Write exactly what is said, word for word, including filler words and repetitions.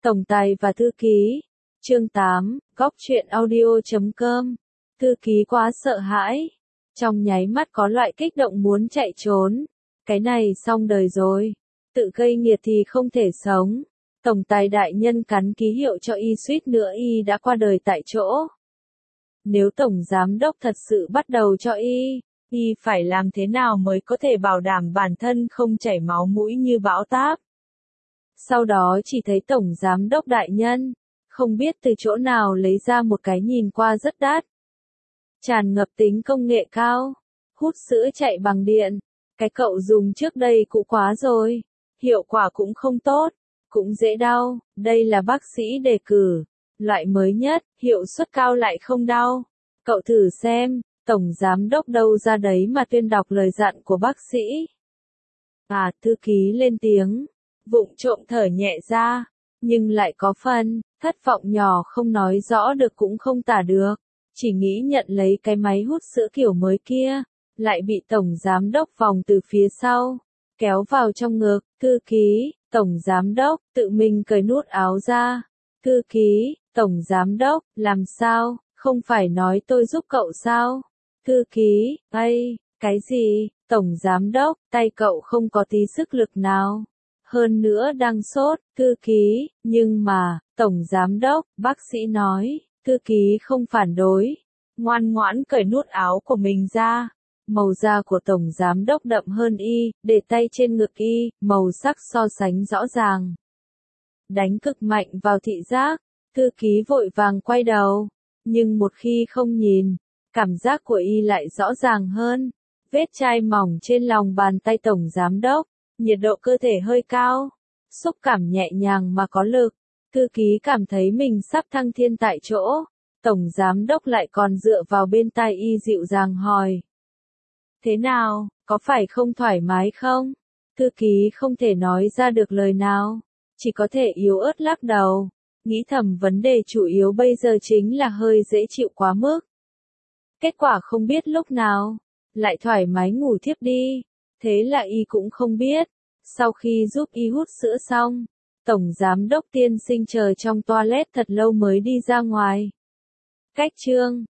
Tổng tài và thư ký. Chương tám, góc truyện audio chấm com. Thư ký quá sợ hãi. Trong nháy mắt có loại kích động muốn chạy trốn. Cái này xong đời rồi. Tự gây nghiệt thì không thể sống. Tổng tài đại nhân cắn ký hiệu cho y suýt nữa y đã qua đời tại chỗ. Nếu tổng giám đốc thật sự bắt đầu cho y, y phải làm thế nào mới có thể bảo đảm bản thân không chảy máu mũi như bão táp. Sau đó chỉ thấy tổng giám đốc đại nhân, không biết từ chỗ nào lấy ra một cái nhìn qua rất đắt. Tràn ngập tính công nghệ cao, hút sữa chạy bằng điện, cái cậu dùng trước đây cũ quá rồi, hiệu quả cũng không tốt, cũng dễ đau, đây là bác sĩ đề cử, loại mới nhất, hiệu suất cao lại không đau. Cậu thử xem, tổng giám đốc đâu ra đấy mà tuyên đọc lời dặn của bác sĩ. À, thư ký lên tiếng, vụng trộm thở nhẹ ra, nhưng lại có phần, thất vọng nhỏ không nói rõ được cũng không tả được, chỉ nghĩ nhận lấy cái máy hút sữa kiểu mới kia, lại bị tổng giám đốc vòng từ phía sau, kéo vào trong ngực, thư ký, tổng giám đốc, tự mình cởi nút áo ra, thư ký, tổng giám đốc, làm sao, không phải nói tôi giúp cậu sao, thư ký, ây, cái gì, tổng giám đốc, tay cậu không có tí sức lực nào. Hơn nữa đang sốt, thư ký, nhưng mà, tổng giám đốc, bác sĩ nói, thư ký không phản đối, ngoan ngoãn cởi nút áo của mình ra. Màu da của tổng giám đốc đậm hơn y, để tay trên ngực y, màu sắc so sánh rõ ràng. Đánh cực mạnh vào thị giác, thư ký vội vàng quay đầu, nhưng một khi không nhìn, cảm giác của y lại rõ ràng hơn. Vết chai mỏng trên lòng bàn tay tổng giám đốc, nhiệt độ cơ thể hơi cao, xúc cảm nhẹ nhàng mà có lực, thư ký cảm thấy mình sắp thăng thiên tại chỗ, tổng giám đốc lại còn dựa vào bên tai y dịu dàng hỏi. Thế nào, có phải không thoải mái không? Thư ký không thể nói ra được lời nào, chỉ có thể yếu ớt lắc đầu, nghĩ thầm vấn đề chủ yếu bây giờ chính là hơi dễ chịu quá mức. Kết quả không biết lúc nào, lại thoải mái ngủ thiếp đi. Thế là y cũng không biết. Sau khi giúp y hút sữa xong, tổng giám đốc tiên sinh chờ trong toilet thật lâu mới đi ra ngoài. Cách chương